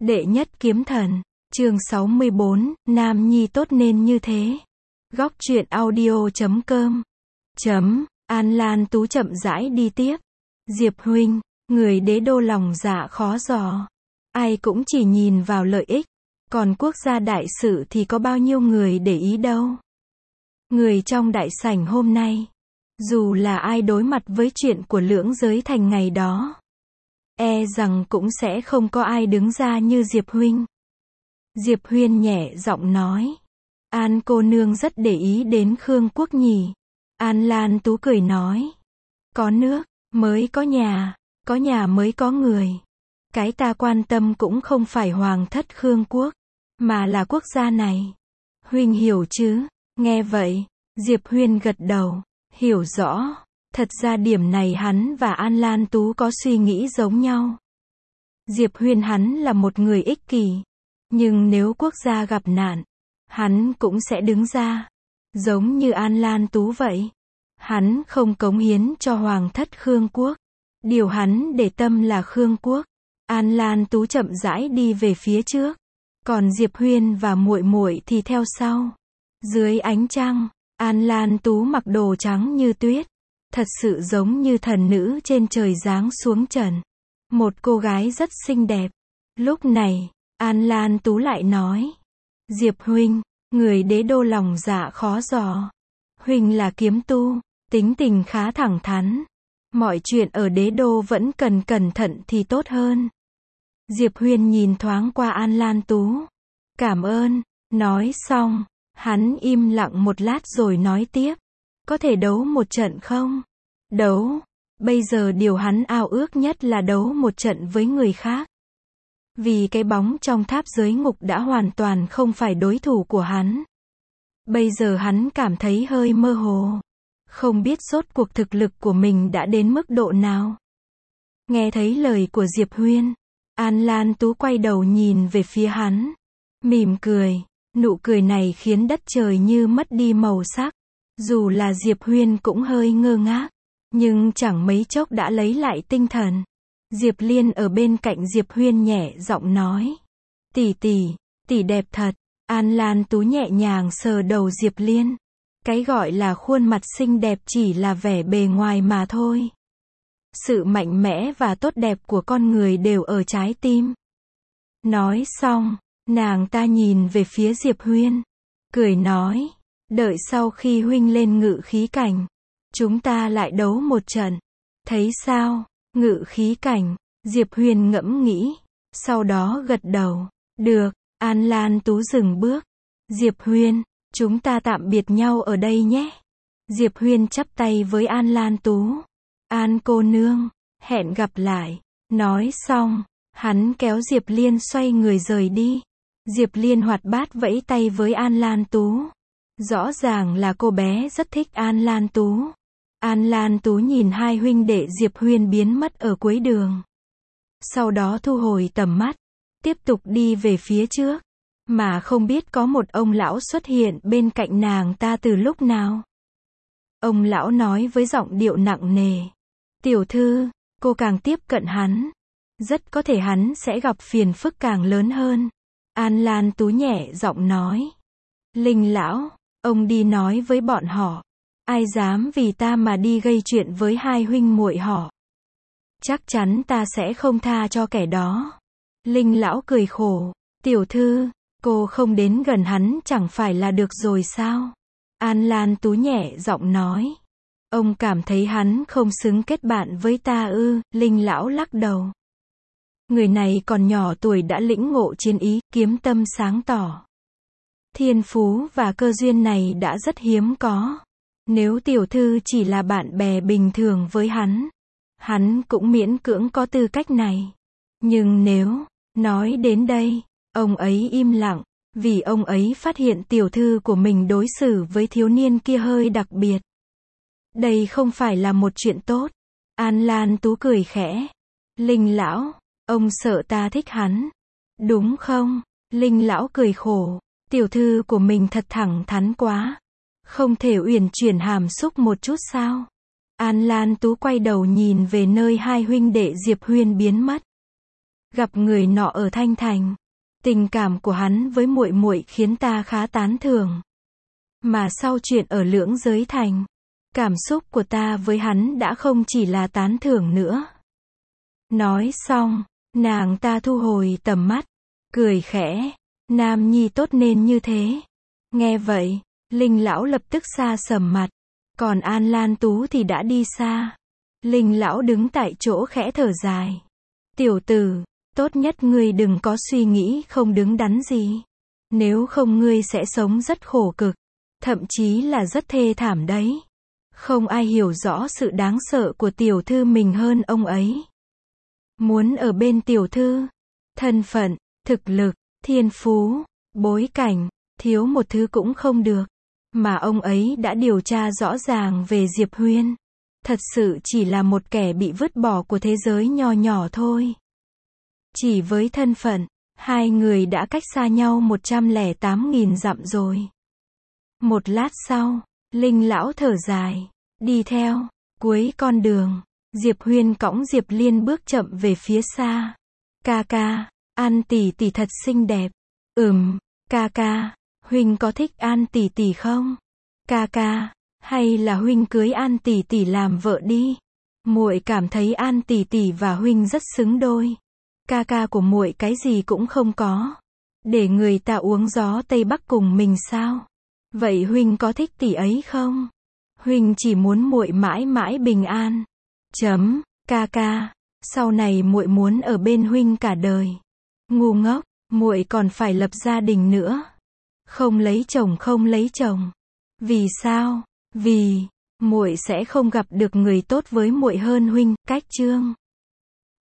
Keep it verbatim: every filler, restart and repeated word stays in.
Đệ nhất kiếm thần, chương sáu mươi bốn, Nam Nhi tốt nên như thế. Góc truyện audio chấm com. Chấm, An Lan Tú chậm rãi đi tiếp. Diệp huynh, người đế đô lòng dạ khó dò. Ai cũng chỉ nhìn vào lợi ích, còn quốc gia đại sự thì có bao nhiêu người để ý đâu. Người trong đại sảnh hôm nay, dù là ai đối mặt với chuyện của lưỡng giới thành ngày đó, e rằng cũng sẽ không có ai đứng ra như Diệp huynh. Diệp Huyên nhẹ giọng nói. An cô nương rất để ý đến Khương Quốc nhỉ. An Lan Tú cười nói. Có nước, mới có nhà, có nhà mới có người. Cái ta quan tâm cũng không phải hoàng thất Khương Quốc, mà là quốc gia này. Huynh hiểu chứ? Nghe vậy, Diệp Huyên gật đầu, hiểu rõ. Thật ra điểm này hắn và An Lan Tú có suy nghĩ giống nhau. Diệp Huyên hắn là một người ích kỷ, nhưng nếu quốc gia gặp nạn, hắn cũng sẽ đứng ra. Giống như An Lan Tú vậy. Hắn không cống hiến cho hoàng thất Khương Quốc. Điều hắn để tâm là Khương Quốc. An Lan Tú chậm rãi đi về phía trước, còn Diệp Huyên và muội muội thì theo sau. Dưới ánh trăng, An Lan Tú mặc đồ trắng như tuyết, thật sự giống như thần nữ trên trời giáng xuống trần. Một cô gái rất xinh đẹp. Lúc này, An Lan Tú lại nói. Diệp huynh, người đế đô lòng dạ khó dò. Huynh là kiếm tu, tính tình khá thẳng thắn. Mọi chuyện ở đế đô vẫn cần cẩn thận thì tốt hơn. Diệp Huyên nhìn thoáng qua An Lan Tú. Cảm ơn. Nói xong, hắn im lặng một lát rồi nói tiếp. Có thể đấu một trận không? Đấu. Bây giờ điều hắn ao ước nhất là đấu một trận với người khác. Vì cái bóng trong tháp giới ngục đã hoàn toàn không phải đối thủ của hắn. Bây giờ hắn cảm thấy hơi mơ hồ. Không biết rốt cuộc thực lực của mình đã đến mức độ nào. Nghe thấy lời của Diệp Huyên, An Lan Tú quay đầu nhìn về phía hắn. Mỉm cười. Nụ cười này khiến đất trời như mất đi màu sắc. Dù là Diệp Huyên cũng hơi ngơ ngác, nhưng chẳng mấy chốc đã lấy lại tinh thần. Diệp Liên ở bên cạnh Diệp Huyên nhẹ giọng nói. Tỷ tỷ, tỷ đẹp thật. An Lan Tú nhẹ nhàng sờ đầu Diệp Liên. Cái gọi là khuôn mặt xinh đẹp chỉ là vẻ bề ngoài mà thôi. Sự mạnh mẽ và tốt đẹp của con người đều ở trái tim. Nói xong, nàng ta nhìn về phía Diệp Huyên, cười nói. Đợi sau khi huynh lên ngự khí cảnh, chúng ta lại đấu một trận. Thấy sao? Ngự khí cảnh. Diệp Huyên ngẫm nghĩ, sau đó gật đầu. Được. An Lan Tú dừng bước. Diệp Huyên, chúng ta tạm biệt nhau ở đây nhé. Diệp Huyên chắp tay với An Lan Tú. An cô nương, hẹn gặp lại. Nói xong, hắn kéo Diệp Liên xoay người rời đi. Diệp Liên hoạt bát vẫy tay với An Lan Tú. Rõ ràng là cô bé rất thích An Lan Tú. An Lan Tú nhìn hai huynh đệ Diệp Huyên biến mất ở cuối đường. Sau đó thu hồi tầm mắt, tiếp tục đi về phía trước. Mà không biết có một ông lão xuất hiện bên cạnh nàng ta từ lúc nào. Ông lão nói với giọng điệu nặng nề. Tiểu thư, cô càng tiếp cận hắn, rất có thể hắn sẽ gặp phiền phức càng lớn hơn. An Lan Tú nhẹ giọng nói. Linh lão, ông đi nói với bọn họ. Ai dám vì ta mà đi gây chuyện với hai huynh muội họ, chắc chắn ta sẽ không tha cho kẻ đó. Linh lão cười khổ. Tiểu thư, cô không đến gần hắn chẳng phải là được rồi sao? An Lan Tú nhẹ giọng nói. Ông cảm thấy hắn không xứng kết bạn với ta ư? Linh lão lắc đầu. Người này còn nhỏ tuổi đã lĩnh ngộ chiến ý, kiếm tâm sáng tỏ. Thiên phú và cơ duyên này đã rất hiếm có. Nếu tiểu thư chỉ là bạn bè bình thường với hắn, hắn cũng miễn cưỡng có tư cách này. Nhưng nếu, nói đến đây, ông ấy im lặng, vì ông ấy phát hiện tiểu thư của mình đối xử với thiếu niên kia hơi đặc biệt. Đây không phải là một chuyện tốt. An Lan Tú cười khẽ. Linh lão, ông sợ ta thích hắn, đúng không? Linh lão cười khổ. Tiểu thư của mình thật thẳng thắn quá. Không thể uyển chuyển hàm xúc một chút sao? An Lan Tú quay đầu nhìn về nơi hai huynh đệ Diệp Huyên biến mất. Gặp người nọ ở Thanh Thành, tình cảm của hắn với muội muội khiến ta khá tán thưởng. Mà sau chuyện ở Lưỡng Giới Thành, cảm xúc của ta với hắn đã không chỉ là tán thưởng nữa. Nói xong, nàng ta thu hồi tầm mắt, cười khẽ, nam nhi tốt nên như thế. Nghe vậy, Linh lão lập tức xa sầm mặt, còn An Lan Tú thì đã đi xa. Linh lão đứng tại chỗ khẽ thở dài. Tiểu tử, tốt nhất ngươi đừng có suy nghĩ không đứng đắn gì. Nếu không ngươi sẽ sống rất khổ cực, thậm chí là rất thê thảm đấy. Không ai hiểu rõ sự đáng sợ của tiểu thư mình hơn ông ấy. Muốn ở bên tiểu thư, thân phận, thực lực, thiên phú, bối cảnh, thiếu một thứ cũng không được. Mà ông ấy đã điều tra rõ ràng về Diệp Huyên. Thật sự chỉ là một kẻ bị vứt bỏ của thế giới nho nhỏ thôi. Chỉ với thân phận, hai người đã cách xa nhau một trăm lẻ tám nghìn dặm rồi. Một lát sau, Linh lão thở dài, đi theo, cuối con đường, Diệp Huyên cõng Diệp Liên bước chậm về phía xa. Ca ca, An tỷ tỷ thật xinh đẹp. Ừm, ca ca, huynh có thích An tỷ tỷ không? Ca ca, hay là huynh cưới An tỷ tỷ làm vợ đi. Muội cảm thấy An tỷ tỷ và huynh rất xứng đôi. Ca ca của muội cái gì cũng không có, để người ta uống gió Tây Bắc cùng mình sao? Vậy huynh có thích tỷ ấy không? Huynh chỉ muốn muội mãi mãi bình an. Chấm, ca ca, sau này muội muốn ở bên huynh cả đời. Ngu ngốc, muội còn phải lập gia đình nữa. Không lấy chồng không lấy chồng. Vì sao? Vì muội sẽ không gặp được người tốt với muội hơn huynh. Cách chương